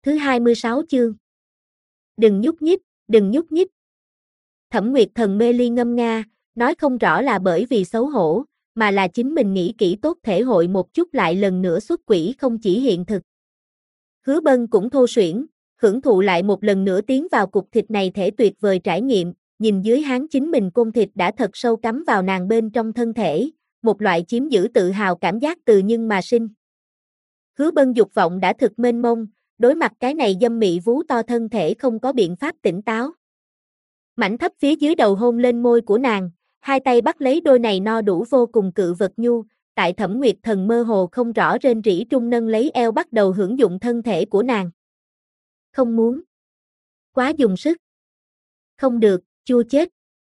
Thứ 26 chương. Đừng nhúc nhích, đừng nhúc nhích. Thẩm Nguyệt Thần mê ly ngâm nga, nói không rõ là bởi vì xấu hổ, mà là chính mình nghĩ kỹ tốt thể hội một chút lại lần nữa xuất quỷ không chỉ hiện thực. Hứa Bân cũng thô suyễn, hưởng thụ lại một lần nữa tiến vào cục thịt này thể tuyệt vời trải nghiệm, nhìn dưới háng chính mình côn thịt đã thật sâu cắm vào nàng bên trong thân thể, một loại chiếm giữ tự hào cảm giác từ nhưng mà sinh. Hứa Bân dục vọng đã thực mênh mông, đối mặt cái này dâm mị vú to thân thể không có biện pháp tỉnh táo. Mảnh thấp phía dưới đầu hôn lên môi của nàng, hai tay bắt lấy đôi này no đủ vô cùng cự vật nhu, tại Thẩm Nguyệt Thần mơ hồ không rõ rên rỉ trung nâng lấy eo bắt đầu hưởng dụng thân thể của nàng. Không muốn. Quá dùng sức. Không được, chua chết.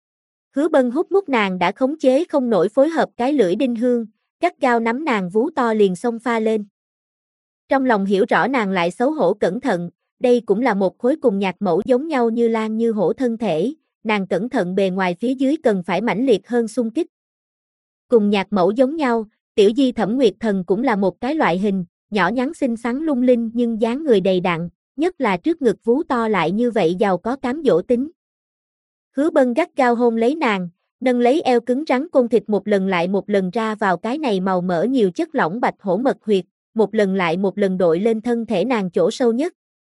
Hứa Bân hút mút nàng đã khống chế không nổi phối hợp cái lưỡi đinh hương, gắt gao nắm nàng vú to liền xông pha lên. Trong lòng hiểu rõ nàng lại xấu hổ cẩn thận, đây cũng là một khối cùng nhạc mẫu giống nhau như lan như hổ thân thể, nàng cẩn thận bề ngoài phía dưới cần phải mãnh liệt hơn xung kích. Cùng nhạc mẫu giống nhau, tiểu di Thẩm Nguyệt Thần cũng là một cái loại hình, nhỏ nhắn xinh xắn lung linh nhưng dáng người đầy đặn, nhất là trước ngực vú to lại như vậy giàu có cám dỗ tính. Hứa Bân gắt gao hôn lấy nàng, nâng lấy eo cứng rắn côn thịt một lần lại một lần ra vào cái này màu mỡ nhiều chất lỏng bạch hổ mật huyệt, một lần lại một lần đội lên thân thể nàng chỗ sâu nhất.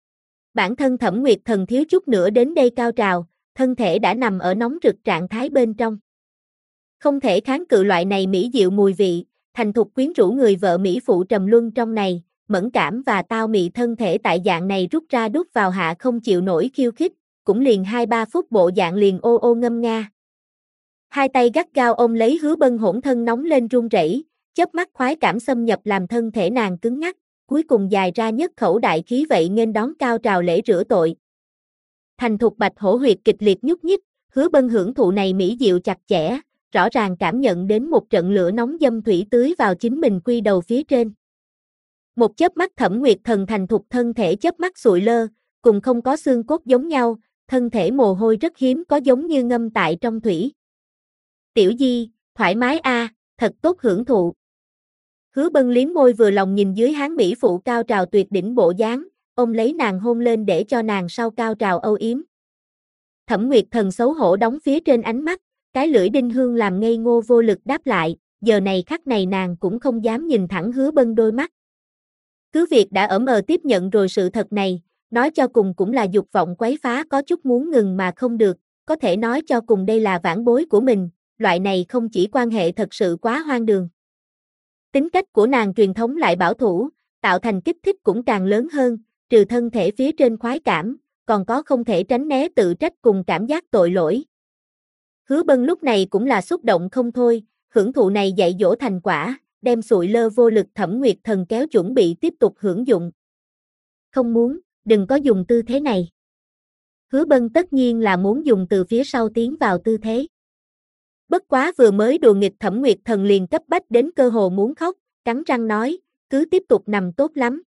Bản thân Thẩm Nguyệt Thần thiếu chút nữa đến đây cao trào, thân thể đã nằm ở nóng rực trạng thái bên trong. Không thể kháng cự loại này mỹ diệu mùi vị, thành thục quyến rũ người vợ mỹ phụ trầm luân trong này, mẫn cảm và tao mị thân thể tại dạng này rút ra đút vào hạ không chịu nổi khiêu khích, cũng liền 2-3 phút bộ dạng liền ô ô ngâm nga. Hai tay gắt gao ôm lấy Hứa Bân hỗn thân nóng lên run rẩy, chớp mắt khoái cảm xâm nhập làm thân thể nàng cứng ngắc, cuối cùng dài ra nhất khẩu đại khí vậy nghênh đón cao trào lễ rửa tội. Thành thục bạch hổ huyệt kịch liệt nhúc nhích, Hứa Bân hưởng thụ này mỹ diệu chặt chẽ, rõ ràng cảm nhận đến một trận lửa nóng dâm thủy tưới vào chính mình quy đầu phía trên. Một chớp mắt Thẩm Nguyệt Thần thành thục thân thể chớp mắt sụi lơ, cùng không có xương cốt giống nhau, thân thể mồ hôi rất hiếm có giống như ngâm tại trong thủy. Tiểu di, thoải mái a, thật tốt hưởng thụ. Hứa Bân liếm môi vừa lòng nhìn dưới háng mỹ phụ cao trào tuyệt đỉnh bộ dáng, ôm lấy nàng hôn lên để cho nàng sau cao trào âu yếm. Thẩm Nguyệt Thần xấu hổ đóng phía trên ánh mắt, cái lưỡi đinh hương làm ngây ngô vô lực đáp lại, giờ này khắc này nàng cũng không dám nhìn thẳng Hứa Bân đôi mắt. Cứ việc đã ở mờ tiếp nhận rồi sự thật này, nói cho cùng cũng là dục vọng quấy phá có chút muốn ngừng mà không được, có thể nói cho cùng đây là vãn bối của mình, loại này không chỉ quan hệ thật sự quá hoang đường. Tính cách của nàng truyền thống lại bảo thủ, tạo thành kích thích cũng càng lớn hơn, trừ thân thể phía trên khoái cảm, còn có không thể tránh né tự trách cùng cảm giác tội lỗi. Hứa Bân lúc này cũng là xúc động không thôi, hưởng thụ này dạy dỗ thành quả, đem sụi lơ vô lực Thẩm Nguyệt Thần kéo chuẩn bị tiếp tục hưởng dụng. Không muốn, đừng có dùng tư thế này. Hứa Bân tất nhiên là muốn dùng từ phía sau tiến vào tư thế. Bất quá vừa mới đùa nghịch Thẩm Nguyệt Thần liền cấp bách đến cơ hồ muốn khóc, cắn răng nói, cứ tiếp tục nằm tốt lắm.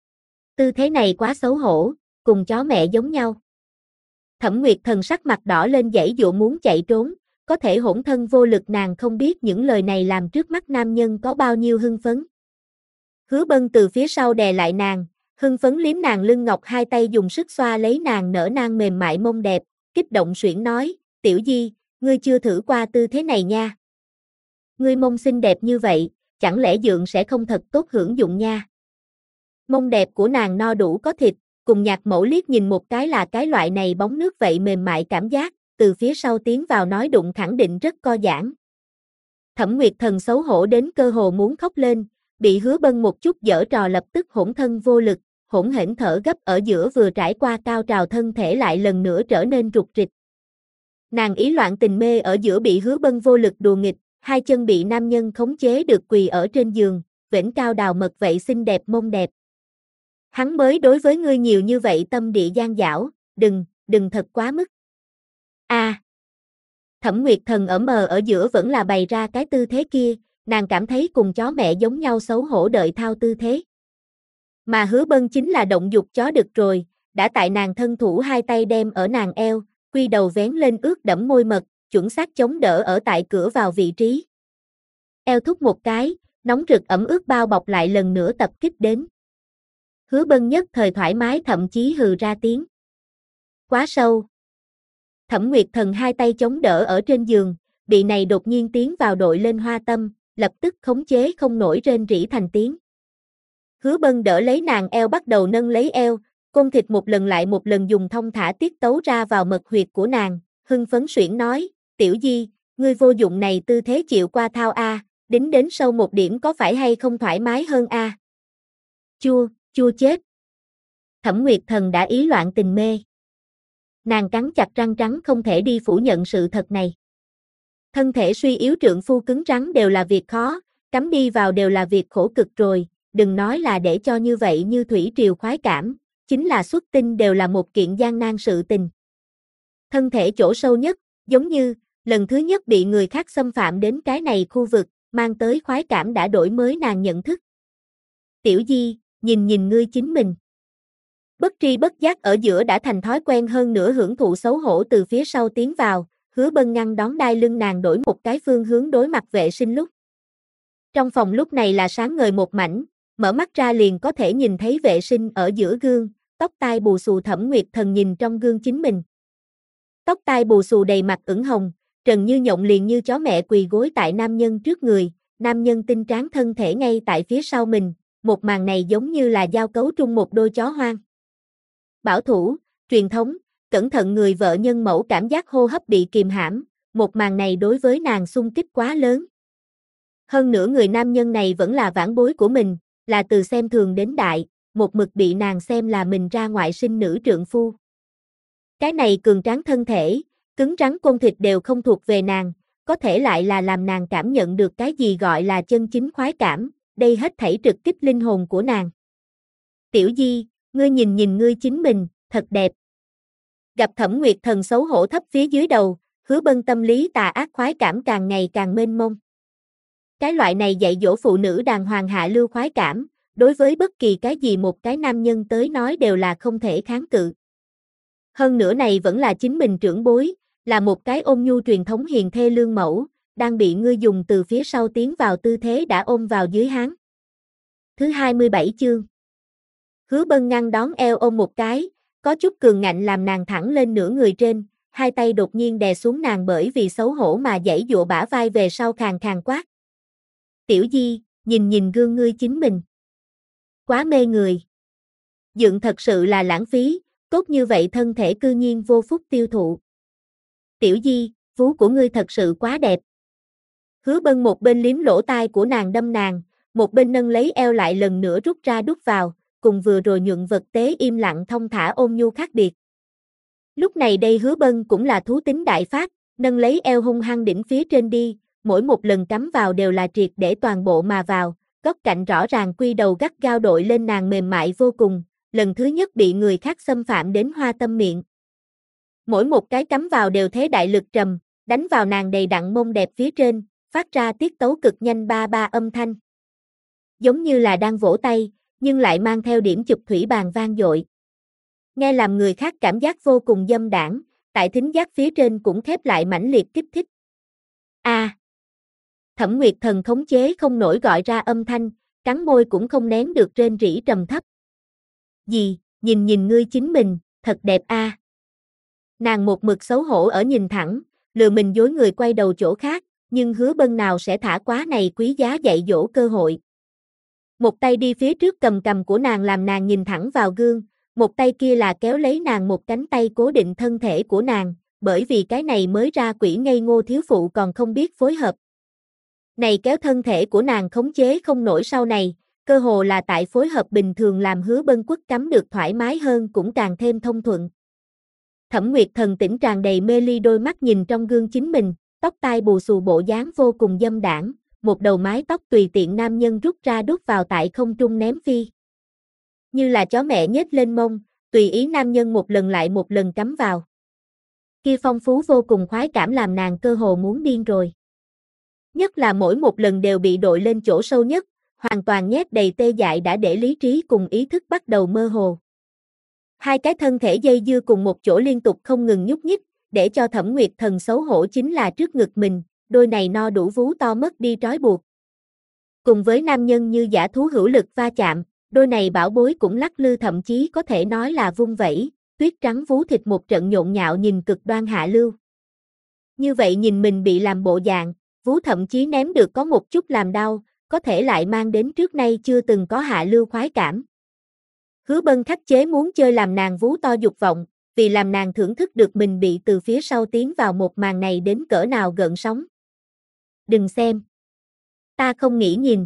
Tư thế này quá xấu hổ, cùng chó mẹ giống nhau. Thẩm Nguyệt Thần sắc mặt đỏ lên giãy giụa muốn chạy trốn, có thể hỗn thân vô lực nàng không biết những lời này làm trước mắt nam nhân có bao nhiêu hưng phấn. Hứa Bân từ phía sau đè lại nàng, hưng phấn liếm nàng lưng ngọc hai tay dùng sức xoa lấy nàng nở nang mềm mại mông đẹp, kích động suyễn nói, tiểu di, ngươi chưa thử qua tư thế này nha. Ngươi mông xinh đẹp như vậy, chẳng lẽ dượng sẽ không thật tốt hưởng dụng nha. Mông đẹp của nàng no đủ có thịt, cùng nhạc mẫu liếc nhìn một cái là cái loại này bóng nước vậy mềm mại cảm giác, từ phía sau tiến vào nói đụng khẳng định rất co giãn. Thẩm Nguyệt Thần xấu hổ đến cơ hồ muốn khóc lên, bị Hứa Bân một chút giở trò lập tức hỗn thân vô lực, hỗn hển thở gấp ở giữa vừa trải qua cao trào thân thể lại lần nữa trở nên rục rịch. Nàng ý loạn tình mê ở giữa bị Hứa Bân vô lực đùa nghịch, hai chân bị nam nhân khống chế được quỳ ở trên giường, vểnh cao đào mật vậy xinh đẹp mông đẹp. Hắn mới đối với ngươi nhiều như vậy tâm địa gian dảo, đừng thật quá mức. Thẩm Nguyệt Thần ở mờ ở giữa vẫn là bày ra cái tư thế kia, nàng cảm thấy cùng chó mẹ giống nhau xấu hổ đợi thao tư thế. Mà Hứa Bân chính là động dục chó đực rồi, đã tại nàng thân thủ hai tay đem ở nàng eo, quy đầu vén lên ướt đẫm môi mật, chuẩn xác chống đỡ ở tại cửa vào vị trí. Eo thúc một cái, nóng rực ẩm ướt bao bọc lại lần nữa tập kích đến. Hứa Bân nhất thời thoải mái thậm chí hừ ra tiếng. Quá sâu. Thẩm Nguyệt Thần hai tay chống đỡ ở trên giường, bị này đột nhiên tiến vào đội lên hoa tâm, lập tức khống chế không nổi rên rỉ thành tiếng. Hứa Bân đỡ lấy nàng eo bắt đầu nâng lấy eo, côn thịt một lần lại một lần dùng thông thả tiết tấu ra vào mật huyệt của nàng, hưng phấn suyễn nói, tiểu di, ngươi vô dụng này tư thế chịu qua thao a, đính đến sâu một điểm có phải hay không thoải mái hơn a? Chua chết. Thẩm Nguyệt Thần đã ý loạn tình mê. Nàng cắn chặt răng trắng không thể đi phủ nhận sự thật này. Thân thể suy yếu trượng phu cứng rắn đều là việc khó, cắm đi vào đều là việc khổ cực rồi, đừng nói là để cho như vậy như thủy triều khoái cảm, chính là xuất tinh đều là một kiện gian nan sự tình. Thân thể chỗ sâu nhất, giống như, lần thứ nhất bị người khác xâm phạm đến cái này khu vực, mang tới khoái cảm đã đổi mới nàng nhận thức. Tiểu di, nhìn ngươi chính mình. Bất tri bất giác ở giữa đã thành thói quen hơn nữa hưởng thụ xấu hổ từ phía sau tiến vào, Hứa Bân ngăn đón đai lưng nàng đổi một cái phương hướng đối mặt vệ sinh lúc. Trong phòng lúc này là sáng ngời một mảnh, mở mắt ra liền có thể nhìn thấy vệ sinh ở giữa gương, tóc tai bù xù Thẩm Nguyệt Thần nhìn trong gương chính mình. Tóc tai bù xù đầy mặt ửng hồng, trần như nhộng liền như chó mẹ quỳ gối tại nam nhân trước người, nam nhân tinh tráng thân thể ngay tại phía sau mình, một màn này giống như là giao cấu trung một đôi chó hoang. Bảo thủ, truyền thống, cẩn thận người vợ nhân mẫu cảm giác hô hấp bị kìm hãm, một màn này đối với nàng xung kích quá lớn. Hơn nữa người nam nhân này vẫn là vãn bối của mình, là từ xem thường đến đại, một mực bị nàng xem là mình ra ngoại sinh nữ trượng phu. Cái này cường tráng thân thể, cứng rắn côn thịt đều không thuộc về nàng, có thể lại là làm nàng cảm nhận được cái gì gọi là chân chính khoái cảm, đây hết thảy trực kích linh hồn của nàng. Tiểu di, ngươi nhìn ngươi chính mình, thật đẹp. Gặp Thẩm Nguyệt Thần xấu hổ thấp phía dưới đầu, Hứa Bân tâm lý tà ác khoái cảm càng ngày càng mênh mông. Cái loại này dạy dỗ phụ nữ đàng hoàng hạ lưu khoái cảm, đối với bất kỳ cái gì một cái nam nhân tới nói đều là không thể kháng cự. Hơn nữa này vẫn là chính mình trưởng bối, là một cái ôn nhu truyền thống hiền thê lương mẫu, đang bị ngươi dùng từ phía sau tiến vào tư thế đã ôm vào dưới háng. Thứ 27 chương. Hứa Bân ngăn đón eo ôm một cái, có chút cường ngạnh làm nàng thẳng lên nửa người trên, hai tay đột nhiên đè xuống nàng bởi vì xấu hổ mà giãy giụa bả vai về sau khàn khàn quát. Tiểu di, nhìn gương ngươi chính mình. Quá mê người. Dựng thật sự là lãng phí, tốt như vậy thân thể cư nhiên vô phúc tiêu thụ. Tiểu di, vú của ngươi thật sự quá đẹp. Hứa Bân một bên liếm lỗ tai của nàng đâm nàng, một bên nâng lấy eo lại lần nữa rút ra đút vào, cùng vừa rồi nhuận vật tế im lặng thông thả ôn nhu khác biệt. Lúc này đây Hứa Bân cũng là thú tính đại phát, nâng lấy eo hung hăng đỉnh phía trên đi, mỗi một lần cắm vào đều là triệt để toàn bộ mà vào, góc cạnh rõ ràng quy đầu gắt gao đội lên nàng mềm mại vô cùng, lần thứ nhất bị người khác xâm phạm đến hoa tâm miệng. Mỗi một cái cắm vào đều thế đại lực trầm, đánh vào nàng đầy đặn mông đẹp phía trên, phát ra tiết tấu cực nhanh ba ba âm thanh. Giống như là đang vỗ tay, nhưng lại mang theo điểm chụp thủy bàn vang dội. Nghe làm người khác cảm giác vô cùng dâm đãng, tại thính giác phía trên cũng khép lại mãnh liệt kích thích. A. Thẩm Nguyệt Thần khống chế không nổi gọi ra âm thanh, cắn môi cũng không nén được rên rỉ trầm thấp. Gì, nhìn ngươi chính mình, thật đẹp a. Nàng một mực xấu hổ ở nhìn thẳng, lừa mình dối người quay đầu chỗ khác, nhưng Hứa Bân nào sẽ thả quá này quý giá dạy dỗ cơ hội. Một tay đi phía trước cầm của nàng làm nàng nhìn thẳng vào gương, một tay kia là kéo lấy nàng một cánh tay cố định thân thể của nàng, bởi vì cái này mới ra quỷ ngây ngô thiếu phụ còn không biết phối hợp. Này kéo thân thể của nàng khống chế không nổi sau này, cơ hồ là tại phối hợp bình thường làm Hứa Bân quất cắm được thoải mái hơn cũng càng thêm thông thuận. Thẩm Nguyệt Thần tỉnh tràn đầy mê ly đôi mắt nhìn trong gương chính mình, tóc tai bù xù bộ dáng vô cùng dâm đãng, một đầu mái tóc tùy tiện nam nhân rút ra đút vào tại không trung ném phi. Như là chó mẹ nhếch lên mông, tùy ý nam nhân một lần lại một lần cắm vào. Kia phong phú vô cùng khoái cảm làm nàng cơ hồ muốn điên rồi. Nhất là mỗi một lần đều bị đội lên chỗ sâu nhất, hoàn toàn nhét đầy tê dại đã để lý trí cùng ý thức bắt đầu mơ hồ. Hai cái thân thể dây dưa cùng một chỗ liên tục không ngừng nhúc nhích, để cho Thẩm Nguyệt Thần xấu hổ chính là trước ngực mình, đôi này no đủ vú to mất đi trói buộc. Cùng với nam nhân như dã thú hữu lực va chạm, Đôi này bảo bối cũng lắc lư thậm chí có thể nói là vung vẩy, tuyết trắng vú thịt một trận nhộn nhạo nhìn cực đoan hạ lưu. Như vậy nhìn mình bị làm bộ dạng, vú thậm chí ném được có một chút làm đau, có thể lại mang đến trước nay chưa từng có hạ lưu khoái cảm. Hứa Bân khắc chế muốn chơi làm nàng vú to dục vọng, vì làm nàng thưởng thức được mình bị từ phía sau tiến vào một màn này đến cỡ nào gợn sóng. Đừng xem. Ta không nghĩ nhìn.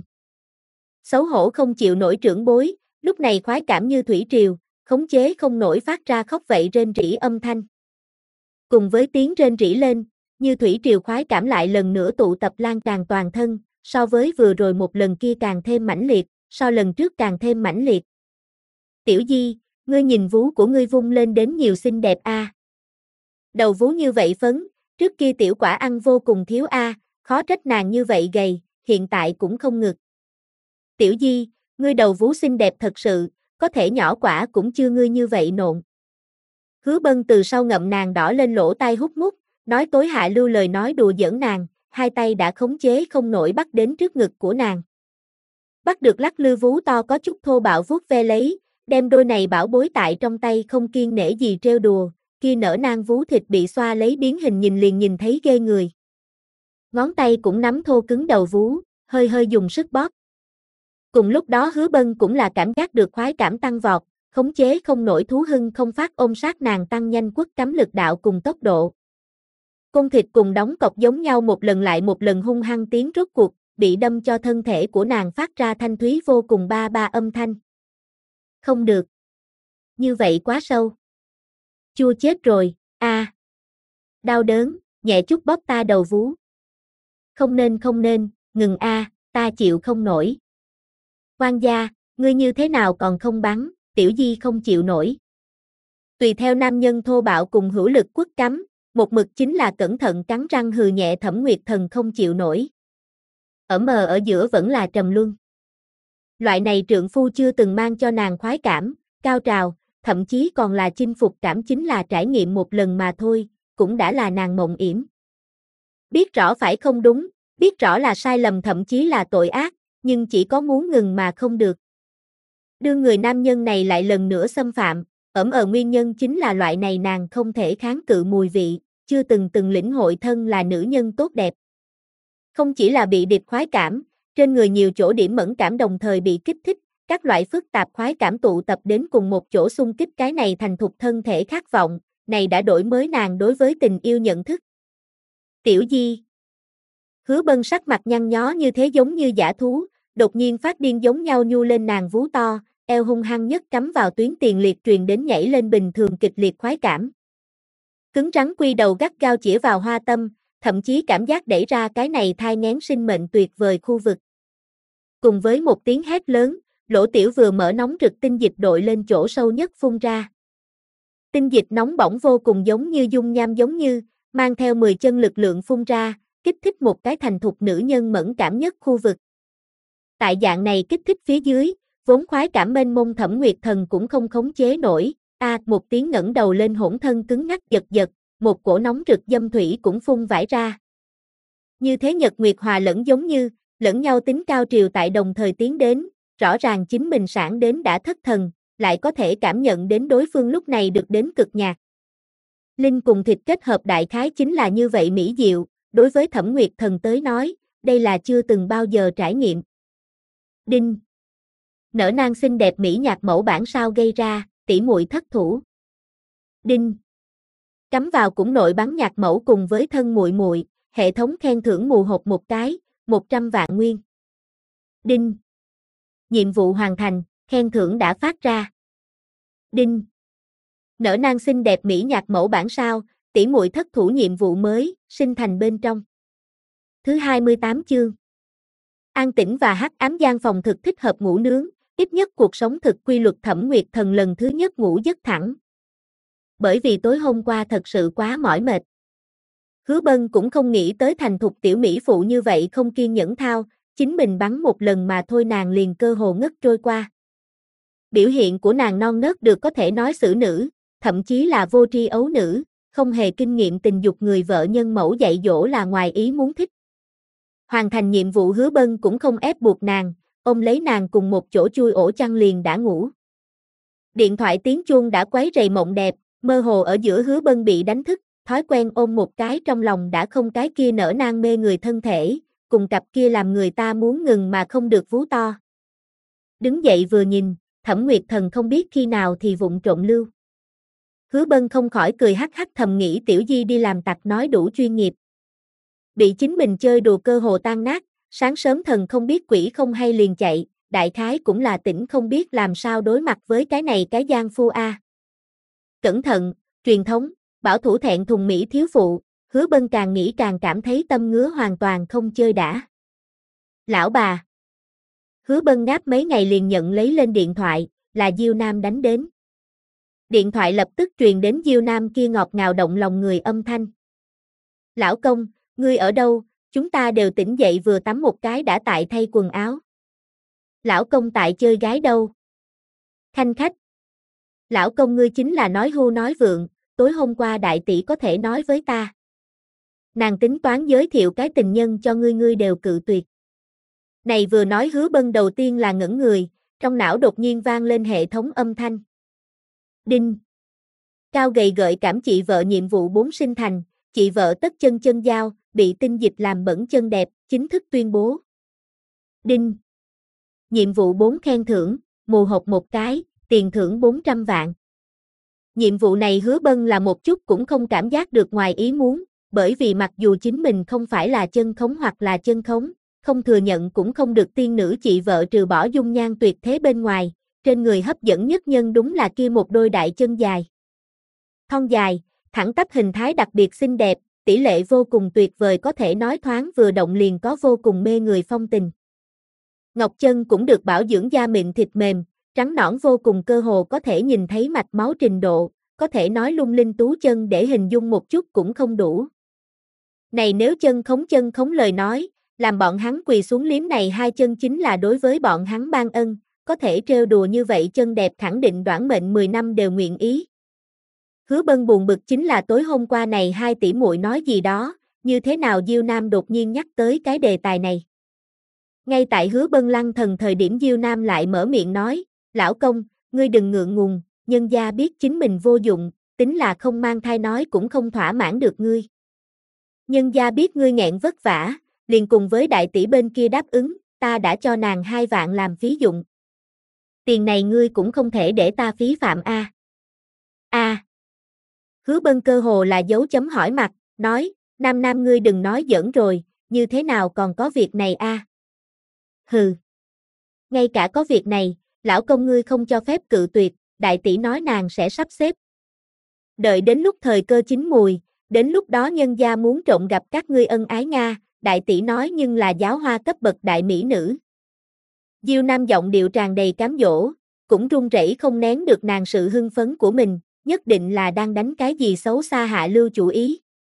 Xấu hổ không chịu nổi trưởng bối, lúc này khoái cảm như thủy triều, khống chế không nổi phát ra khóc vậy rên rỉ âm thanh. Cùng với tiếng rên rỉ lên, như thủy triều khoái cảm lại lần nữa tụ tập lan tràn toàn thân, so với vừa rồi một lần kia càng thêm mãnh liệt, so lần trước càng thêm mãnh liệt. Tiểu Di, ngươi nhìn vú của ngươi vung lên đến nhiều xinh đẹp a. Đầu vú như vậy phấn, trước kia tiểu quả ăn vô cùng thiếu a, khó trách nàng như vậy gầy, hiện tại cũng không ngực. Tiểu Di, ngươi đầu vú xinh đẹp thật sự, có thể nhỏ quả cũng chưa ngươi như vậy nộn. Hứa Bân từ sau ngậm nàng đỏ lên lỗ tai hút mút, nói tối hạ lưu lời nói đùa giỡn nàng, hai tay đã khống chế không nổi bắt đến trước ngực của nàng. Bắt được lắc lư vú to có chút thô bạo vuốt ve lấy, đem đôi này bảo bối tại trong tay không kiêng nể gì trêu đùa, kia nở nang vú thịt bị xoa lấy biến hình nhìn liền nhìn thấy ghê người. Ngón tay cũng nắm thô cứng đầu vú, hơi hơi dùng sức bóp. Cùng lúc đó Hứa Bân cũng là cảm giác được khoái cảm tăng vọt, khống chế không nổi thú hưng không phát ôm sát nàng tăng nhanh quất cắm lực đạo cùng tốc độ. Côn thịt cùng đóng cọc giống nhau một lần lại một lần hung hăng tiếng rốt cuộc, bị đâm cho thân thể của nàng phát ra thanh thúy vô cùng ba ba âm thanh. Không được. Như vậy quá sâu. Chua chết rồi, a. Đau đớn, nhẹ chút bóp ta đầu vú. Không nên, ngừng a, ta chịu không nổi. Quan gia, ngươi như thế nào còn không bắn, Tiểu Di không chịu nổi. Tùy theo nam nhân thô bạo cùng hữu lực quất cắm, một mực chính là cẩn thận cắn răng hừ nhẹ Thẩm Nguyệt Thần không chịu nổi. Ở mờ ở giữa vẫn là trầm luân. Loại này trượng phu chưa từng mang cho nàng khoái cảm, cao trào, thậm chí còn là chinh phục cảm chính là trải nghiệm một lần mà thôi, cũng đã là nàng mộng yểm. Biết rõ phải không đúng, biết rõ là sai lầm thậm chí là tội ác, nhưng chỉ có muốn ngừng mà không được. Đưa người nam nhân này lại lần nữa xâm phạm, nguyên nhân chính là loại này nàng không thể kháng cự mùi vị, chưa từng lĩnh hội thân là nữ nhân tốt đẹp. Không chỉ là bị điệp khoái cảm, trên người nhiều chỗ điểm mẫn cảm đồng thời bị kích thích, các loại phức tạp khoái cảm tụ tập đến cùng một chỗ xung kích cái này thành thục thân thể khát vọng, này đã đổi mới nàng đối với tình yêu nhận thức. Tiểu Di. Hứa Bân sắc mặt nhăn nhó như thế giống như dã thú, đột nhiên phát điên giống nhau nhu lên nàng vú to, eo hung hăng nhất cắm vào tuyến tiền liệt truyền đến nhảy lên bình thường kịch liệt khoái cảm. Cứng rắn quy đầu gắt gao chĩa vào hoa tâm, thậm chí cảm giác đẩy ra cái này thai nghén sinh mệnh tuyệt vời khu vực. Cùng với một tiếng hét lớn, lỗ tiểu vừa mở nóng rực tinh dịch đội lên chỗ sâu nhất phun ra. Tinh dịch nóng bỏng vô cùng giống như dung nham giống như, mang theo 10 chân lực lượng phun ra, kích thích một cái thành thục nữ nhân mẫn cảm nhất khu vực. Tại dạng này kích thích phía dưới, vốn khoái cảm mênh mông Thẩm Nguyệt Thần cũng không khống chế nổi, một tiếng ngẩng đầu lên hỗn thân cứng ngắc giật giật, một cổ nóng rực dâm thủy cũng phun vãi ra. Như thế nhật nguyệt hòa lẫn giống như, lẫn nhau tính cao triều tại đồng thời tiến đến, rõ ràng chính mình sản đến đã thất thần, lại có thể cảm nhận đến đối phương lúc này được đến cực nhạc. Linh cùng thịt kết hợp đại khái chính là như vậy mỹ diệu, đối với Thẩm Nguyệt Thần tới nói, đây là chưa từng bao giờ trải nghiệm. Đinh. Nở nang xinh đẹp mỹ nhạc mẫu bản sao gây ra, tỉ muội thất thủ. Đinh. Cắm vào cũng nội bắn nhạc mẫu cùng với thân muội muội, hệ thống khen thưởng mù hộp một cái, 100 vạn nguyên. Đinh. Nhiệm vụ hoàn thành, khen thưởng đã phát ra. Đinh. Nở nang xinh đẹp mỹ nhạc mẫu bản sao, tỉ muội thất thủ nhiệm vụ mới, sinh thành bên trong. Thứ 28 chương. An tĩnh và hắc ám gian phòng thực thích hợp ngủ nướng, ít nhất cuộc sống thực quy luật Thẩm Nguyệt Thần lần thứ nhất ngủ giấc thẳng. Bởi vì tối hôm qua thật sự quá mỏi mệt. Hứa Bân cũng không nghĩ tới thành thục tiểu mỹ phụ như vậy không kiên nhẫn thao, chính mình bắn một lần mà thôi nàng liền cơ hồ ngất trôi qua. Biểu hiện của nàng non nớt được có thể nói xử nữ, thậm chí là vô tri ấu nữ, không hề kinh nghiệm tình dục người vợ nhân mẫu dạy dỗ là ngoài ý muốn thích. Hoàn thành nhiệm vụ Hứa Bân cũng không ép buộc nàng, ôm lấy nàng cùng một chỗ chui ổ chăn liền đã ngủ. Điện thoại tiếng chuông đã quấy rầy mộng đẹp, mơ hồ ở giữa Hứa Bân bị đánh thức, thói quen ôm một cái trong lòng đã không cái kia nở nang mê người thân thể, cùng cặp kia làm người ta muốn ngừng mà không được vú to. Đứng dậy vừa nhìn, Thẩm Nguyệt Thần không biết khi nào thì vụng trộn lưu. Hứa Bân không khỏi cười hắc hắc thầm nghĩ Tiểu Di đi làm tặc nói đủ chuyên nghiệp. Bị chính mình chơi đùa cơ hồ tan nát, sáng sớm thần không biết quỷ không hay liền chạy, đại khái cũng là tỉnh không biết làm sao đối mặt với cái này cái giang phu a. Cẩn thận, truyền thống, bảo thủ thẹn thùng Mỹ thiếu phụ, Hứa Bân càng nghĩ càng cảm thấy tâm ngứa hoàn toàn không chơi đã. Lão bà. Hứa Bân ngáp mấy ngày liền nhận lấy lên điện thoại, là Diêu Nam đánh đến. Điện thoại lập tức truyền đến Diêu Nam kia ngọt ngào động lòng người âm thanh. Lão công, ngươi ở đâu, chúng ta đều tỉnh dậy vừa tắm một cái đã tại thay quần áo. Lão công tại chơi gái đâu? Khanh khách. Lão công ngươi chính là nói hưu nói vượng, tối hôm qua đại tỷ có thể nói với ta. Nàng tính toán giới thiệu cái tình nhân cho ngươi đều cự tuyệt. Này vừa nói Hứa Bân đầu tiên là ngẩn người, trong não đột nhiên vang lên hệ thống âm thanh. Đinh. Cao gầy gợi cảm chị vợ nhiệm vụ 4 sinh thành, chị vợ tất chân chân dao, bị tinh dịch làm bẩn chân đẹp, chính thức tuyên bố. Đinh. Nhiệm vụ 4 khen thưởng, mù hộp một cái, tiền thưởng 400 vạn. Nhiệm vụ này Hứa Bân là một chút cũng không cảm giác được ngoài ý muốn, bởi vì mặc dù chính mình không phải là chân khống hoặc là chân khống, không thừa nhận cũng không được tiên nữ chị vợ trừ bỏ dung nhan tuyệt thế bên ngoài, trên người hấp dẫn nhất nhân đúng là kia một đôi đại chân dài. Thon dài, thẳng tắp hình thái đặc biệt xinh đẹp, tỷ lệ vô cùng tuyệt vời có thể nói thoáng vừa động liền có vô cùng mê người phong tình. Ngọc chân cũng được bảo dưỡng da mịn thịt mềm, trắng nõn vô cùng cơ hồ có thể nhìn thấy mạch máu trình độ, có thể nói lung linh tú chân để hình dung một chút cũng không đủ. Này nếu chân khống lời nói, làm bọn hắn quỳ xuống liếm này hai chân chính là đối với bọn hắn ban ân, có thể trêu đùa như vậy chân đẹp khẳng định đoản mệnh 10 năm đều nguyện ý. Hứa Bân buồn bực chính là tối hôm qua này hai tỷ muội nói gì đó, như thế nào Diêu Nam đột nhiên nhắc tới cái đề tài này. Ngay tại Hứa Bân lăng thần thời điểm Diêu Nam lại mở miệng nói, lão công, ngươi đừng ngượng ngùng, nhân gia biết chính mình vô dụng, tính là không mang thai nói cũng không thỏa mãn được ngươi. Nhân gia biết ngươi nghẹn vất vả, liền cùng với đại tỷ bên kia đáp ứng, ta đã cho nàng 2 vạn làm phí dụng. Tiền này ngươi cũng không thể để ta phí phạm a. A. Hứa Bân cơ hồ là dấu chấm hỏi mặt, nói, Nam ngươi đừng nói giỡn rồi, như thế nào còn có việc này a? Hừ. Ngay cả có việc này, lão công ngươi không cho phép cự tuyệt, đại tỷ nói nàng sẽ sắp xếp. Đợi đến lúc thời cơ chín mùi, đến lúc đó nhân gia muốn trộm gặp các ngươi ân ái Nga, đại tỷ nói nhưng là giáo hoa cấp bậc đại mỹ nữ. Diêu Nam giọng điệu tràn đầy cám dỗ, cũng run rẩy không nén được nàng sự hưng phấn của mình, nhất định là đang đánh cái gì xấu xa hạ lưu chủ ý.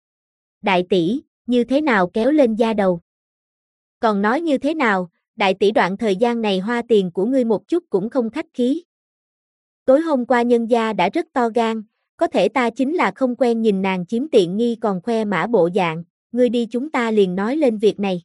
Đại tỷ, như thế nào kéo lên da đầu? Còn nói như thế nào, đại tỷ đoạn thời gian này hoa tiền của ngươi một chút cũng không khách khí. Tối hôm qua nhân gia đã rất to gan, có thể ta chính là không quen nhìn nàng chiếm tiện nghi còn khoe mã bộ dạng, ngươi đi chúng ta liền nói lên việc này.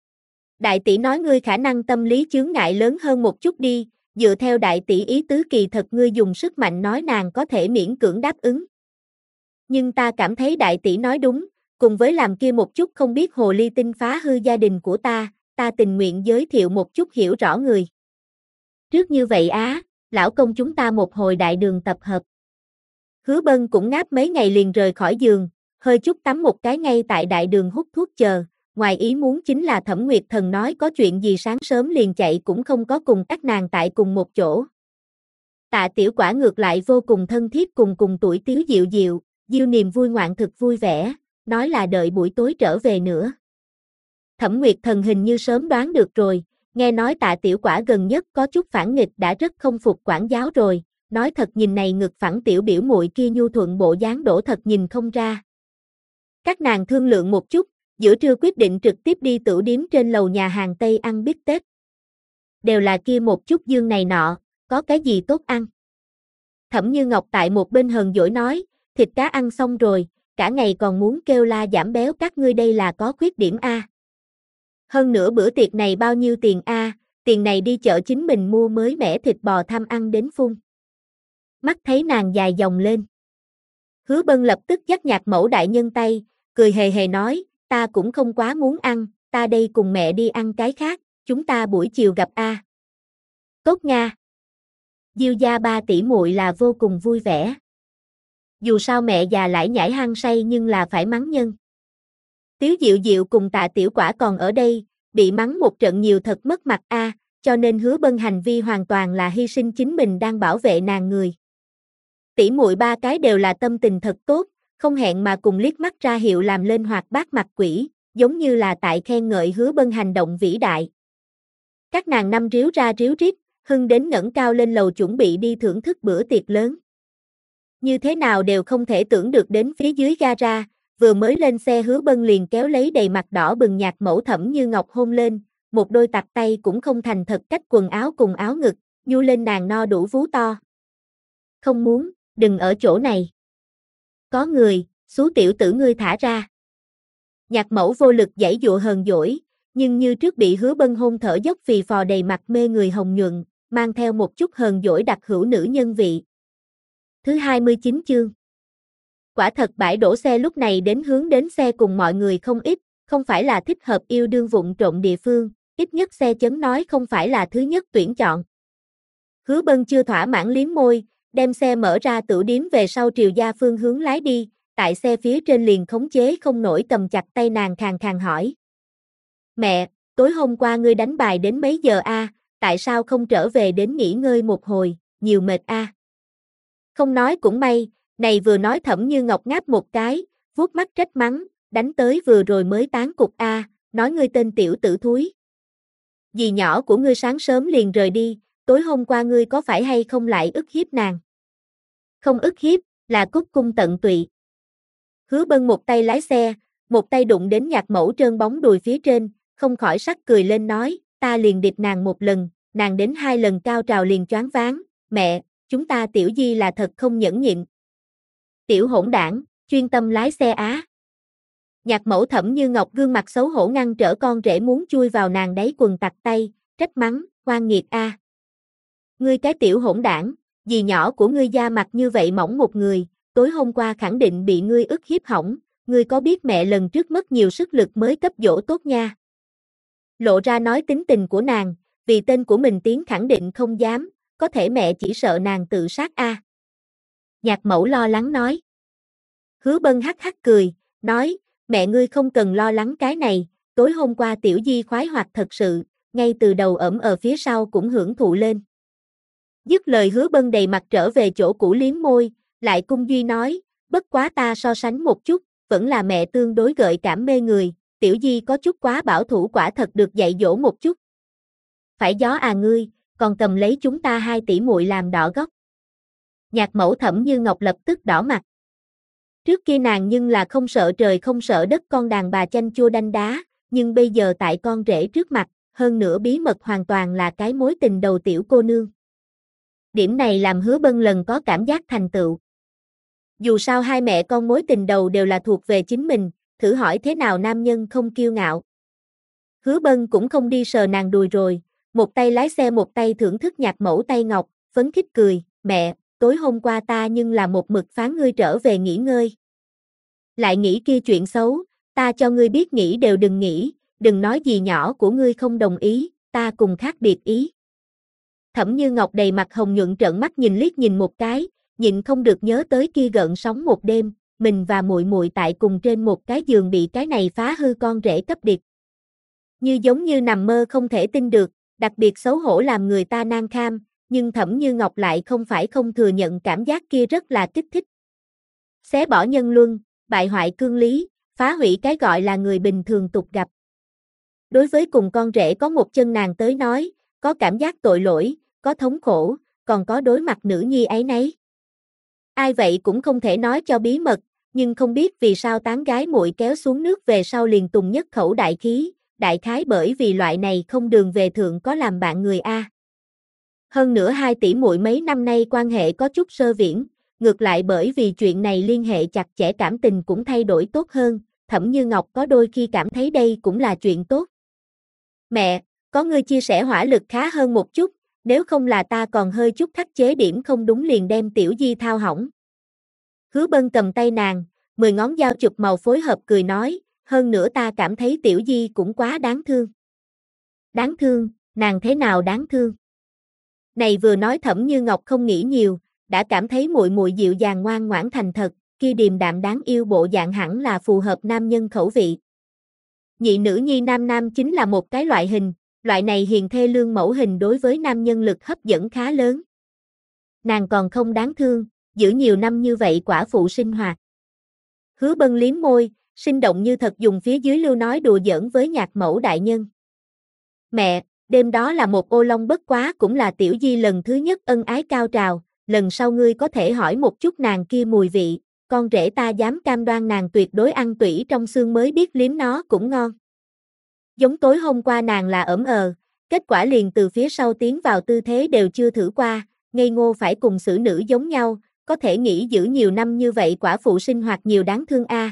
Đại tỷ nói ngươi khả năng tâm lý chướng ngại lớn hơn một chút đi, dựa theo đại tỷ ý tứ kỳ thật ngươi dùng sức mạnh nói nàng có thể miễn cưỡng đáp ứng. Nhưng ta cảm thấy đại tỷ nói đúng, cùng với làm kia một chút không biết hồ ly tinh phá hư gia đình của ta tình nguyện giới thiệu một chút hiểu rõ người. Trước như vậy á, lão công chúng ta một hồi đại đường tập hợp. Hứa Bân cũng ngáp mấy ngày liền rời khỏi giường, hơi chút tắm một cái ngay tại đại đường hút thuốc chờ, ngoài ý muốn chính là Thẩm Nguyệt Thần nói có chuyện gì sáng sớm liền chạy cũng không có cùng các nàng tại cùng một chỗ. Tạ Tiểu Quả ngược lại vô cùng thân thiết cùng tuổi Tiếu dịu dịu, Diêu niềm vui ngoạn thực vui vẻ, nói là đợi buổi tối trở về nữa. Thẩm Nguyệt Thần hình như sớm đoán được rồi, nghe nói Tạ Tiểu Quả gần nhất có chút phản nghịch đã rất không phục quản giáo rồi, nói thật nhìn này ngực phẳng tiểu biểu muội kia nhu thuận bộ dáng đổ thật nhìn không ra. Các nàng thương lượng một chút, giữa trưa quyết định trực tiếp đi tửu điếm trên lầu nhà hàng Tây ăn bít tết. Đều là kia một chút dương này nọ, có cái gì tốt ăn. Thẩm Như Ngọc tại một bên hờn dỗi nói, thịt cá ăn xong rồi, cả ngày còn muốn kêu la giảm béo các ngươi đây là có khuyết điểm a. Hơn nữa bữa tiệc này bao nhiêu tiền a, tiền này đi chợ chính mình mua mới mẻ thịt bò tham ăn đến phun. Mắt thấy nàng dài dòng lên. Hứa Bân lập tức dắt Nhạc Mẫu đại nhân tay, cười hề hề nói, ta cũng không quá muốn ăn, ta đây cùng mẹ đi ăn cái khác, chúng ta buổi chiều gặp a. Tốt nga. Diêu gia ba tỷ muội là vô cùng vui vẻ. Dù sao mẹ già lải nhải hăng say nhưng là phải mắng nhân. Tiếu Diệu Diệu cùng Tạ Tiểu Quả còn ở đây, bị mắng một trận nhiều thật mất mặt a, cho nên Hứa Bân hành vi hoàn toàn là hy sinh chính mình đang bảo vệ nàng người. Tỷ muội ba cái đều là tâm tình thật tốt, không hẹn mà cùng liếc mắt ra hiệu làm lên hoạt bát mặt quỷ, giống như là tại khen ngợi Hứa Bân hành động vĩ đại. Các nàng năm ríu ra ríu rít, hưng đến ngẩng cao lên lầu chuẩn bị đi thưởng thức bữa tiệc lớn. Như thế nào đều không thể tưởng được đến phía dưới gara, vừa mới lên xe Hứa Bân liền kéo lấy đầy mặt đỏ bừng Nhạc Mẫu Thẩm Như Ngọc hôn lên, một đôi tặc tay cũng không thành thật cách quần áo cùng áo ngực, nhu lên nàng no đủ vú to. Không muốn, đừng ở chỗ này. Có người, xú tiểu tử ngươi thả ra. Nhạc Mẫu vô lực giãy dụa hờn dỗi, nhưng như trước bị Hứa Bân hôn thở dốc phì phò đầy mặt mê người hồng nhuận, mang theo một chút hờn dỗi đặc hữu nữ nhân vị. Thứ 29 chương. Quả thật bãi đổ xe lúc này đến hướng đến xe cùng mọi người không ít, không phải là thích hợp yêu đương vụng trộm địa phương, ít nhất xe chấn nói không phải là thứ nhất tuyển chọn. Hứa Bân chưa thỏa mãn liếm môi, đem xe mở ra tửu điếm về sau Triều gia phương hướng lái đi, tại xe phía trên liền khống chế không nổi cầm chặt tay nàng khàn khàn hỏi. Mẹ, tối hôm qua ngươi đánh bài đến mấy giờ a? Tại sao không trở về đến nghỉ ngơi một hồi, nhiều mệt a? Không nói cũng may, này vừa nói Thẩm Như Ngọc ngáp một cái, vuốt mắt trách mắng, đánh tới vừa rồi mới tán cục a, nói ngươi tên tiểu tử thúi. Dì nhỏ của ngươi sáng sớm liền rời đi, tối hôm qua ngươi có phải hay không lại ức hiếp nàng? Không ức hiếp, là cúc cung tận tụy. Hứa Bân một tay lái xe, một tay đụng đến Nhạc Mẫu trơn bóng đùi phía trên, không khỏi sắc cười lên nói, ta liền địch nàng một lần, nàng đến 2 lần cao trào liền choáng váng, mẹ, chúng ta Tiểu Di là thật không nhẫn nhịn. Tiểu hỗn đảng, chuyên tâm lái xe á. Nhạc Mẫu Thẩm Như Ngọc gương mặt xấu hổ ngăn trở con rể muốn chui vào nàng đáy quần tặc tay, trách mắng, oan nghiệt a. Ngươi cái tiểu hỗn đảng, dì nhỏ của ngươi da mặt như vậy mỏng một người, tối hôm qua khẳng định bị ngươi ức hiếp hỏng, ngươi có biết mẹ lần trước mất nhiều sức lực mới cấp dỗ tốt nha. Lộ ra nói tính tình của nàng, vì tên của mình tiếng khẳng định không dám, có thể mẹ chỉ sợ nàng tự sát a. Nhạc Mẫu lo lắng nói. Hứa Bân hắc hắc cười, nói, mẹ ngươi không cần lo lắng cái này, tối hôm qua Tiểu Di khoái hoạt thật sự, ngay từ đầu ẩm ở phía sau cũng hưởng thụ lên. Dứt lời Hứa Bân đầy mặt trở về chỗ cũ liếm môi, lại cung duy nói, bất quá ta so sánh một chút, vẫn là mẹ tương đối gợi cảm mê người, Tiểu Di có chút quá bảo thủ quả thật được dạy dỗ một chút. Phải gió à ngươi, còn cầm lấy chúng ta 2 tỷ muội làm đỏ góc. Nhạc Mẫu Thẩm Như Ngọc lập tức đỏ mặt. Trước kia nàng nhưng là không sợ trời không sợ đất con đàn bà chanh chua đanh đá, nhưng bây giờ tại con rể trước mặt, hơn nữa bí mật hoàn toàn là cái mối tình đầu tiểu cô nương. Điểm này làm Hứa Bân lần có cảm giác thành tựu. Dù sao hai mẹ con mối tình đầu đều là thuộc về chính mình, thử hỏi thế nào nam nhân không kiêu ngạo. Hứa Bân cũng không đi sờ nàng đùi rồi, một tay lái xe một tay thưởng thức Nhạc Mẫu tay ngọc, phấn khích cười, mẹ, tối hôm qua ta nhưng là một mực phán ngươi trở về nghỉ ngơi. Lại nghĩ kia chuyện xấu, ta cho ngươi biết nghĩ đều đừng nghĩ, đừng nói gì nhỏ của ngươi không đồng ý, ta cùng khác biệt ý. Thẩm Như Ngọc đầy mặt hồng nhuận trợn mắt nhìn liếc nhìn một cái, nhịn không được nhớ tới kia gợn sóng một đêm, mình và muội muội tại cùng trên một cái giường bị cái này phá hư con rể cấp điệp. Giống như nằm mơ không thể tin được, đặc biệt xấu hổ làm người ta nan kham, nhưng Thẩm Như Ngọc lại không phải không thừa nhận cảm giác kia rất là kích thích. Xé bỏ nhân luân, bại hoại cương lý, phá hủy cái gọi là người bình thường tục gặp. Đối với cùng con rể có một chân nàng tới nói, có cảm giác tội lỗi, có thống khổ, còn có đối mặt nữ nhi ấy nấy. Ai vậy cũng không thể nói cho bí mật, nhưng không biết vì sao tán gái muội kéo xuống nước về sau liền tùng nhất khẩu đại khí, đại khái bởi vì loại này không đường về thượng có làm bạn người a. Hơn nữa 2 tỷ muội mấy năm nay quan hệ có chút sơ viễn, ngược lại bởi vì chuyện này liên hệ chặt chẽ cảm tình cũng thay đổi tốt hơn, Thẩm Như Ngọc có đôi khi cảm thấy đây cũng là chuyện tốt. Mẹ, Có ngươi chia sẻ hỏa lực khá hơn một chút, nếu không là ta còn hơi chút khắc chế điểm không đúng liền đem Tiểu Di thao hỏng. Hứa Bân cầm tay nàng, 10 ngón dao chụp màu phối hợp cười nói, hơn nữa ta cảm thấy Tiểu Di cũng quá đáng thương. Đáng thương, nàng thế nào đáng thương? Này vừa nói Thẩm Như Ngọc không nghĩ nhiều, đã cảm thấy muội muội dịu dàng ngoan ngoãn thành thật, kia điềm đạm đáng yêu bộ dạng hẳn là phù hợp nam nhân khẩu vị. Nhị nữ nhi nam nam chính là một cái loại hình, loại này hiền thê lương mẫu hình đối với nam nhân lực hấp dẫn khá lớn. Nàng còn không đáng thương, giữ nhiều năm như vậy quả phụ sinh hoạt. Hứa Bân liếm môi, sinh động như thật dùng phía dưới lưu nói đùa giỡn với nhạc mẫu đại nhân. Mẹ, đêm đó là một ô long bất quá cũng là Tiểu Di lần thứ nhất ân ái cao trào, lần sau ngươi có thể hỏi một chút nàng kia mùi vị, con rể ta dám cam đoan nàng tuyệt đối ăn tủy trong xương mới biết liếm nó cũng ngon. Giống tối hôm qua nàng là kết quả liền từ phía sau tiến vào tư thế đều chưa thử qua, ngây ngô phải cùng xử nữ giống nhau, có thể nghĩ giữ nhiều năm như vậy quả phụ sinh hoạt nhiều đáng thương a.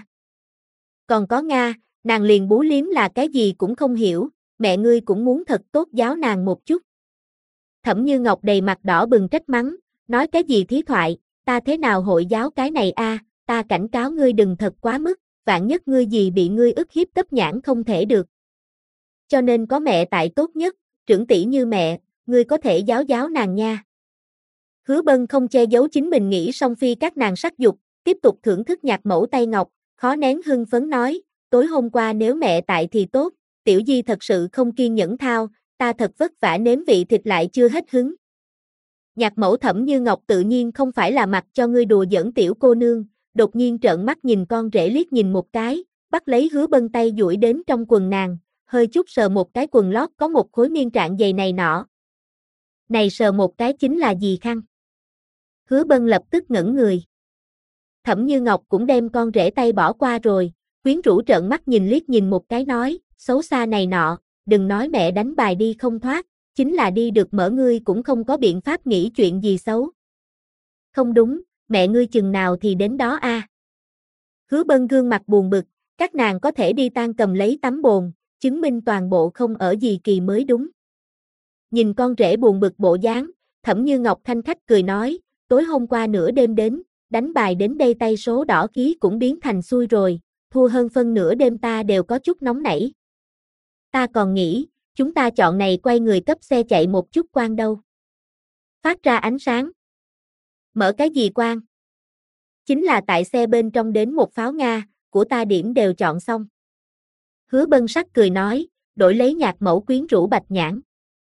Còn có Nga, nàng liền bú liếm là cái gì cũng không hiểu, mẹ ngươi cũng muốn thật tốt giáo nàng một chút. Thẩm Như Ngọc đầy mặt đỏ bừng trách mắng, nói cái gì thí thoại, ta thế nào hội giáo cái này a, ta cảnh cáo ngươi đừng thật quá mức, vạn nhất ngươi gì bị ngươi ức hiếp tấp nhãn không thể được. Cho nên có mẹ tại tốt nhất, trưởng tỷ như mẹ, ngươi có thể giáo giáo nàng nha. Hứa Bân không che giấu chính mình nghĩ song phi các nàng sắc dục, tiếp tục thưởng thức nhạc mẫu tay ngọc, khó nén hưng phấn nói, tối hôm qua nếu mẹ tại thì tốt, Tiểu Di thật sự không kiên nhẫn thao, ta thật vất vả nếm vị thịt lại chưa hết hứng. Nhạc mẫu Thẩm Như Ngọc tự nhiên không phải là mặt cho ngươi đùa giỡn tiểu cô nương, đột nhiên trợn mắt nhìn con rể liếc nhìn một cái, bắt lấy Hứa Bân tay duỗi đến trong quần nàng, hơi chút sờ một cái quần lót có một khối miên trạng dày này nọ. Này sờ một cái chính là gì khăn? Hứa Bân lập tức ngẩn người. Thẩm Như Ngọc cũng đem con rể tay bỏ qua rồi, quyến rũ trợn mắt nhìn liếc nhìn một cái nói, xấu xa này nọ, đừng nói mẹ đánh bài đi không thoát, chính là đi được mở ngươi cũng không có biện pháp nghĩ chuyện gì xấu. Không đúng, mẹ ngươi chừng nào thì đến đó a. Hứa Bân gương mặt buồn bực, các nàng có thể đi tan cầm lấy tấm bồn, chứng minh toàn bộ không ở gì kỳ mới đúng. Nhìn con rể buồn bực bộ dáng, Thẩm Như Ngọc thanh khách cười nói, tối hôm qua nửa đêm đến, đánh bài đến đây tay số đỏ ký cũng biến thành xui rồi, thua hơn phân nửa đêm ta đều có chút nóng nảy. Ta còn nghĩ, chúng ta chọn này quay người cấp xe chạy một chút quang đâu. Phát ra ánh sáng. Mở cái gì quang? Chính là tại xe bên trong đến một pháo Nga, của ta điểm đều chọn xong. Hứa Bân sắc cười nói, đổi lấy nhạc mẫu quyến rũ bạch nhãn.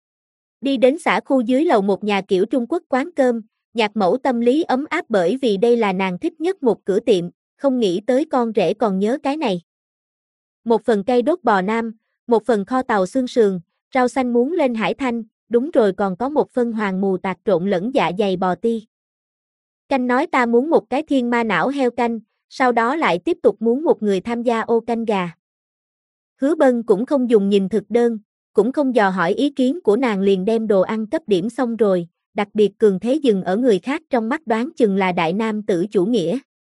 Đi đến xã khu dưới lầu một nhà kiểu Trung Quốc quán cơm, nhạc mẫu tâm lý ấm áp bởi vì đây là nàng thích nhất một cửa tiệm, không nghĩ tới con rể còn nhớ cái này. Một phần cây đốt bò nam, một phần kho tàu xương sườn, rau xanh muốn lên hải thanh, đúng rồi còn có một phân hoàng mù tạt trộn lẫn dạ dày bò ti. Canh nói ta muốn một cái thiên ma não heo canh, sau đó lại tiếp tục muốn một người tham gia ô canh gà. Hứa Bân cũng không dùng nhìn thực đơn, cũng không dò hỏi ý kiến của nàng liền đem đồ ăn cấp điểm xong rồi, đặc biệt cường thế dừng ở người khác trong mắt đoán chừng là đại nam tử chủ nghĩa.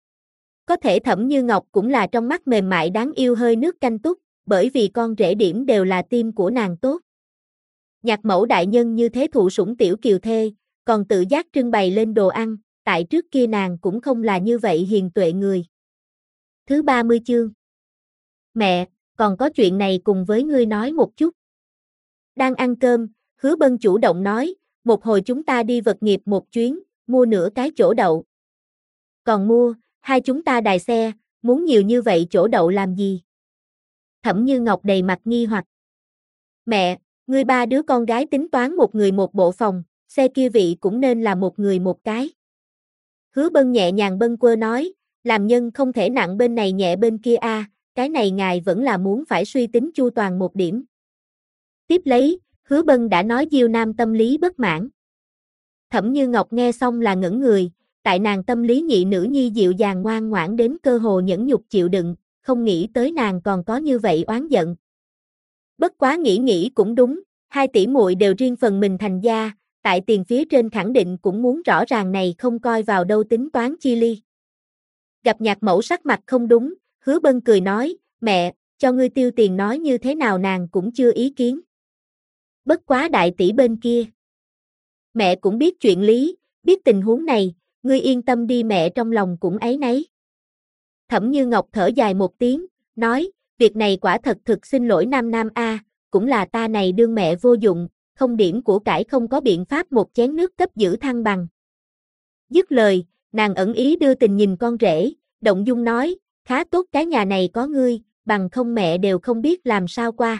Có thể Thẩm Như Ngọc cũng là trong mắt mềm mại đáng yêu hơi nước canh túc, bởi vì con rể điểm đều là tim của nàng tốt. Nhạc mẫu đại nhân như thế thụ sủng tiểu kiều thê, còn tự giác trưng bày lên đồ ăn, tại trước kia nàng cũng không là như vậy hiền tuệ người. Thứ 30 chương. Mẹ, còn có chuyện này cùng với ngươi nói một chút. Đang ăn cơm, Hứa Bân chủ động nói, một hồi chúng ta đi vật nghiệp một chuyến, mua nửa cái chỗ đậu. Còn mua, hai chúng ta đài xe, muốn nhiều như vậy chỗ đậu làm gì? Thẩm Như Ngọc đầy mặt nghi hoặc. Mẹ, ngươi ba đứa con gái tính toán một người một bộ phòng, xe kia vị cũng nên là một người một cái. Hứa Bân nhẹ nhàng bâng quơ nói, làm nhân không thể nặng bên này nhẹ bên kia a, cái này ngài vẫn là muốn phải suy tính chu toàn một điểm. Tiếp lấy, Hứa Bân đã nói Diêu Nam tâm lý bất mãn. Thẩm Như Ngọc nghe xong là ngẩn người, tại nàng tâm lý nhị nữ nhi dịu dàng ngoan ngoãn đến cơ hồ nhẫn nhục chịu đựng, không nghĩ tới nàng còn có như vậy oán giận. Bất quá nghĩ cũng đúng, hai tỷ muội đều riêng phần mình thành gia, tại tiền phía trên khẳng định cũng muốn rõ ràng này không coi vào đâu tính toán chi ly. Gặp nhạc mẫu sắc mặt không đúng, Hứa Bân cười nói, mẹ, cho ngươi tiêu tiền nói như thế nào nàng cũng chưa ý kiến. Bất quá đại tỷ bên kia. Mẹ cũng biết chuyện lý, biết tình huống này, ngươi yên tâm đi, mẹ trong lòng cũng áy náy. Thẩm Như Ngọc thở dài một tiếng, nói, việc này quả thật thực xin lỗi Nam Nam a, cũng là ta này đương mẹ vô dụng, không điểm của cải không có biện pháp một chén nước cấp giữ thăng bằng. Dứt lời, nàng ẩn ý đưa tình nhìn con rể, động dung nói, khá tốt cái nhà này có ngươi, bằng không mẹ đều không biết làm sao qua.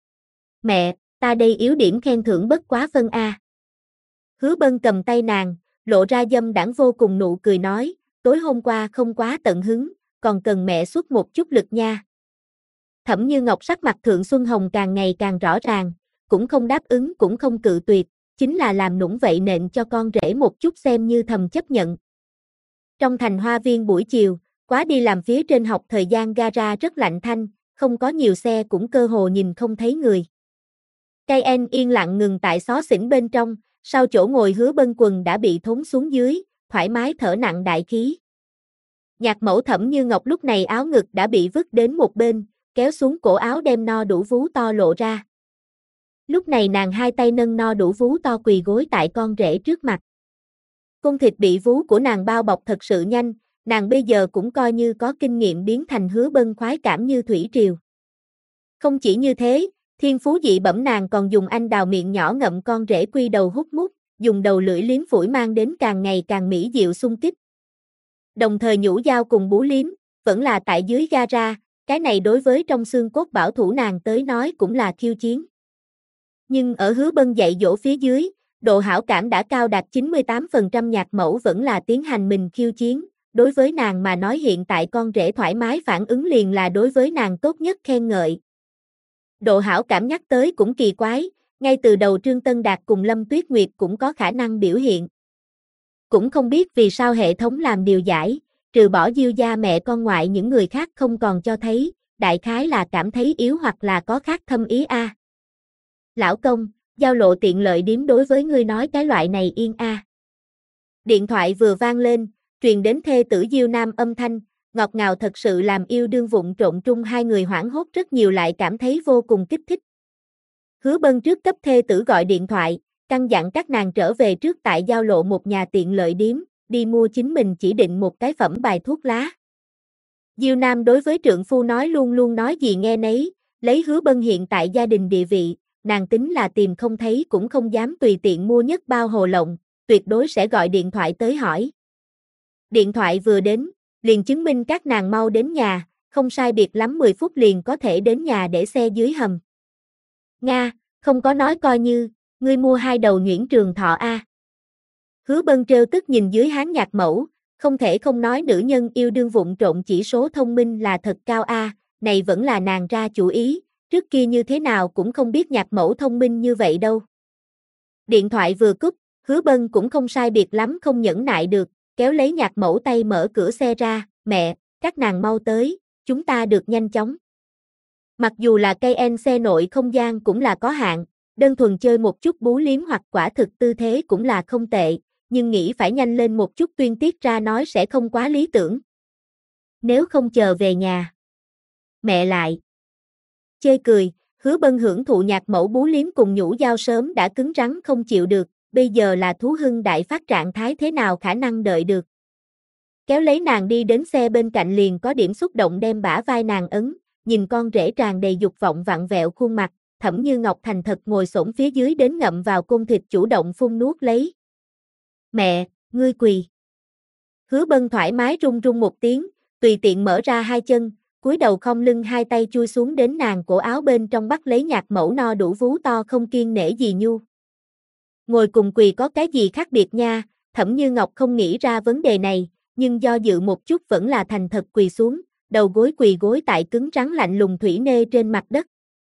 Mẹ, ta đây yếu điểm khen thưởng bất quá phân a. Hứa Bân cầm tay nàng, lộ ra dâm đãng vô cùng nụ cười nói, tối hôm qua không quá tận hứng, còn cần mẹ xuất một chút lực nha. Thẩm Như Ngọc sắc mặt Thượng Xuân Hồng càng ngày càng rõ ràng, cũng không đáp ứng cũng không cự tuyệt, chính là làm nũng vậy nện cho con rể một chút xem như thầm chấp nhận. Trong thành hoa viên buổi chiều, quá đi làm phía trên học thời gian gara rất lạnh thanh, không có nhiều xe cũng cơ hồ nhìn không thấy người. Cayenne yên lặng ngừng tại xó xỉnh bên trong, sau chỗ ngồi Hứa Bân quần đã bị thốn xuống dưới, thoải mái thở nặng đại khí. Nhạc mẫu Thẩm Như Ngọc lúc này áo ngực đã bị vứt đến một bên, kéo xuống cổ áo đem no đủ vú to lộ ra. Lúc này nàng hai tay nâng no đủ vú to quỳ gối tại con rể trước mặt. Cung thịt bị vú của nàng bao bọc thật sự nhanh, nàng bây giờ cũng coi như có kinh nghiệm biến thành Hứa Bân khoái cảm như thủy triều. Không chỉ như thế, thiên phú dị bẩm nàng còn dùng anh đào miệng nhỏ ngậm con rể quy đầu hút mút, dùng đầu lưỡi liếm phủi mang đến càng ngày càng mỹ diệu xung kích. Đồng thời nhũ dao cùng bú liếm, vẫn là tại dưới gara, cái này đối với trong xương cốt bảo thủ nàng tới nói cũng là khiêu chiến. Nhưng ở Hứa Bân dạy dỗ phía dưới, độ hảo cảm đã cao đạt 98%, nhạc mẫu vẫn là tiến hành mình khiêu chiến, đối với nàng mà nói hiện tại con rể thoải mái phản ứng liền là đối với nàng tốt nhất khen ngợi. Độ hảo cảm nhắc tới cũng kỳ quái, ngay từ đầu Trương Tân Đạt cùng Lâm Tuyết Nguyệt cũng có khả năng biểu hiện. Cũng không biết vì sao hệ thống làm điều giải, trừ bỏ Diêu gia mẹ con ngoại những người khác không còn cho thấy, đại khái là cảm thấy yếu hoặc là có khác thâm ý a. Lão công, giao lộ tiện lợi điếm đối với ngươi nói cái loại này yên a. Điện thoại vừa vang lên, truyền đến thê tử Diêu Nam âm thanh, ngọt ngào thật sự làm yêu đương vụng trộn trung hai người hoảng hốt rất nhiều lại cảm thấy vô cùng kích thích. Hứa Bân trước cấp thê tử gọi điện thoại, căn dặn các nàng trở về trước tại giao lộ một nhà tiện lợi điếm, đi mua chính mình chỉ định một cái phẩm bài thuốc lá. Diêu Nam đối với trượng phu nói luôn luôn nói gì nghe nấy, lấy Hứa Bân hiện tại gia đình địa vị, nàng tính là tìm không thấy cũng không dám tùy tiện mua nhất bao hồ lộng, tuyệt đối sẽ gọi điện thoại tới hỏi. Điện thoại vừa đến, liền chứng minh các nàng mau đến nhà, không sai biệt lắm 10 phút liền có thể đến nhà để xe dưới hầm. Nga, không có nói coi như, ngươi mua 2 đầu nhuyễn trường thọ a. Hứa Bân trêu tức nhìn dưới háng nhạc mẫu, không thể không nói nữ nhân yêu đương vụng trộn chỉ số thông minh là thật cao a, này vẫn là nàng ra chủ ý, trước kia như thế nào cũng không biết nhạc mẫu thông minh như vậy đâu. Điện thoại vừa cúp, Hứa Bân cũng không sai biệt lắm không nhẫn nại được, kéo lấy nhạc mẫu tay mở cửa xe ra, mẹ, các nàng mau tới, chúng ta được nhanh chóng. Mặc dù là Cayenne xe nội không gian cũng là có hạn, đơn thuần chơi một chút bú liếm hoặc quả thực tư thế cũng là không tệ, nhưng nghĩ phải nhanh lên một chút tuyên tiết ra nói sẽ không quá lý tưởng. Nếu không chờ về nhà. Mẹ lại. Chê cười, Hứa Bân hưởng thụ nhạc mẫu bú liếm cùng nhũ dao sớm đã cứng rắn không chịu được, bây giờ là thú hưng đại phát trạng thái thế nào khả năng đợi được. Kéo lấy nàng đi đến xe bên cạnh liền có điểm xúc động đem bả vai nàng ấn, nhìn con rể tràn đầy dục vọng vặn vẹo khuôn mặt, Thẩm Như Ngọc thành thật ngồi xổm phía dưới đến ngậm vào côn thịt chủ động phun nuốt lấy. Mẹ, ngươi quỳ. Hứa Bân thoải mái run run một tiếng, tùy tiện mở ra hai chân, cúi đầu khom lưng hai tay chui xuống đến nàng cổ áo bên trong bắt lấy nhạc mẫu no đủ vú to không kiêng nể gì nhu. Ngồi cùng quỳ có cái gì khác biệt nha, Thẩm Như Ngọc không nghĩ ra vấn đề này, nhưng do dự một chút vẫn là thành thật quỳ xuống, đầu gối quỳ gối tại cứng rắn lạnh lùng thủy nê trên mặt đất.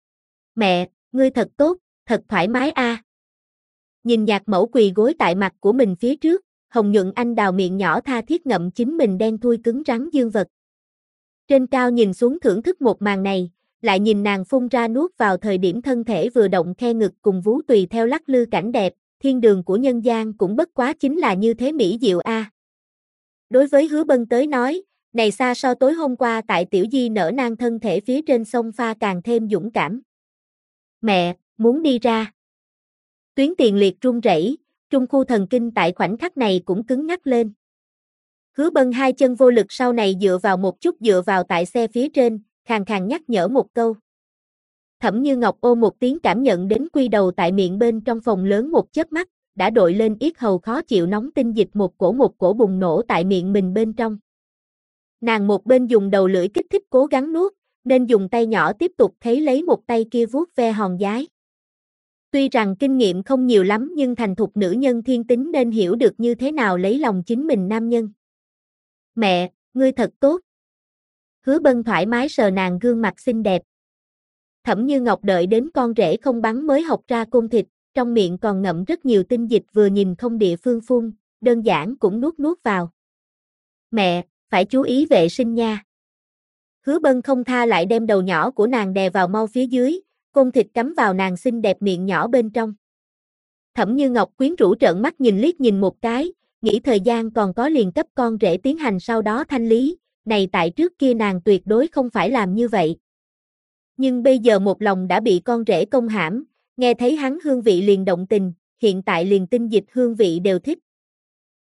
Mẹ, ngươi thật tốt, thật thoải mái a. Nhìn nhạc mẫu quỳ gối tại mặt của mình phía trước, hồng nhuận anh đào miệng nhỏ tha thiết ngậm chính mình đen thui cứng rắn dương vật. Trên cao nhìn xuống thưởng thức một màn này, lại nhìn nàng phun ra nuốt vào thời điểm thân thể vừa động khe ngực cùng vú tùy theo lắc lư cảnh đẹp, thiên đường của nhân gian cũng bất quá chính là như thế mỹ diệu a. Đối với Hứa Bân tới nói, này xa so tối hôm qua tại Tiểu Di nở nang thân thể phía trên sông pha càng thêm dũng cảm. Mẹ, muốn đi ra. Tuyến tiền liệt run rẩy, trung khu thần kinh tại khoảnh khắc này cũng cứng ngắc lên. Hứa Bân hai chân vô lực sau này dựa vào một chút dựa vào tại xe phía trên, khàn khàn nhắc nhở một câu. Thẩm Như Ngọc ô một tiếng cảm nhận đến quy đầu tại miệng bên trong phòng lớn một chớp mắt, đã đội lên yết hầu khó chịu nóng tinh dịch một cổ bùng nổ tại miệng mình bên trong. Nàng một bên dùng đầu lưỡi kích thích cố gắng nuốt, nên dùng tay nhỏ tiếp tục thấy lấy một tay kia vuốt ve hòn giái. Tuy rằng kinh nghiệm không nhiều lắm nhưng thành thục nữ nhân thiên tính nên hiểu được như thế nào lấy lòng chính mình nam nhân. Mẹ, ngươi thật tốt. Hứa Bân thoải mái sờ nàng gương mặt xinh đẹp. Thẩm Như Ngọc đợi đến con rể không bắn mới học ra côn thịt, trong miệng còn ngậm rất nhiều tinh dịch vừa nhìn không địa phương phun, đơn giản cũng nuốt vào. Mẹ, phải chú ý vệ sinh nha. Hứa Bân không tha lại đem đầu nhỏ của nàng đè vào mau phía dưới, côn thịt cắm vào nàng xinh đẹp miệng nhỏ bên trong. Thẩm Như Ngọc quyến rũ trợn mắt nhìn liếc nhìn một cái, nghĩ thời gian còn có liền cấp con rể tiến hành sau đó thanh lý, này tại trước kia nàng tuyệt đối không phải làm như vậy. Nhưng bây giờ một lòng đã bị con rể công hãm, nghe thấy hắn hương vị liền động tình, hiện tại liền tinh dịch hương vị đều thích,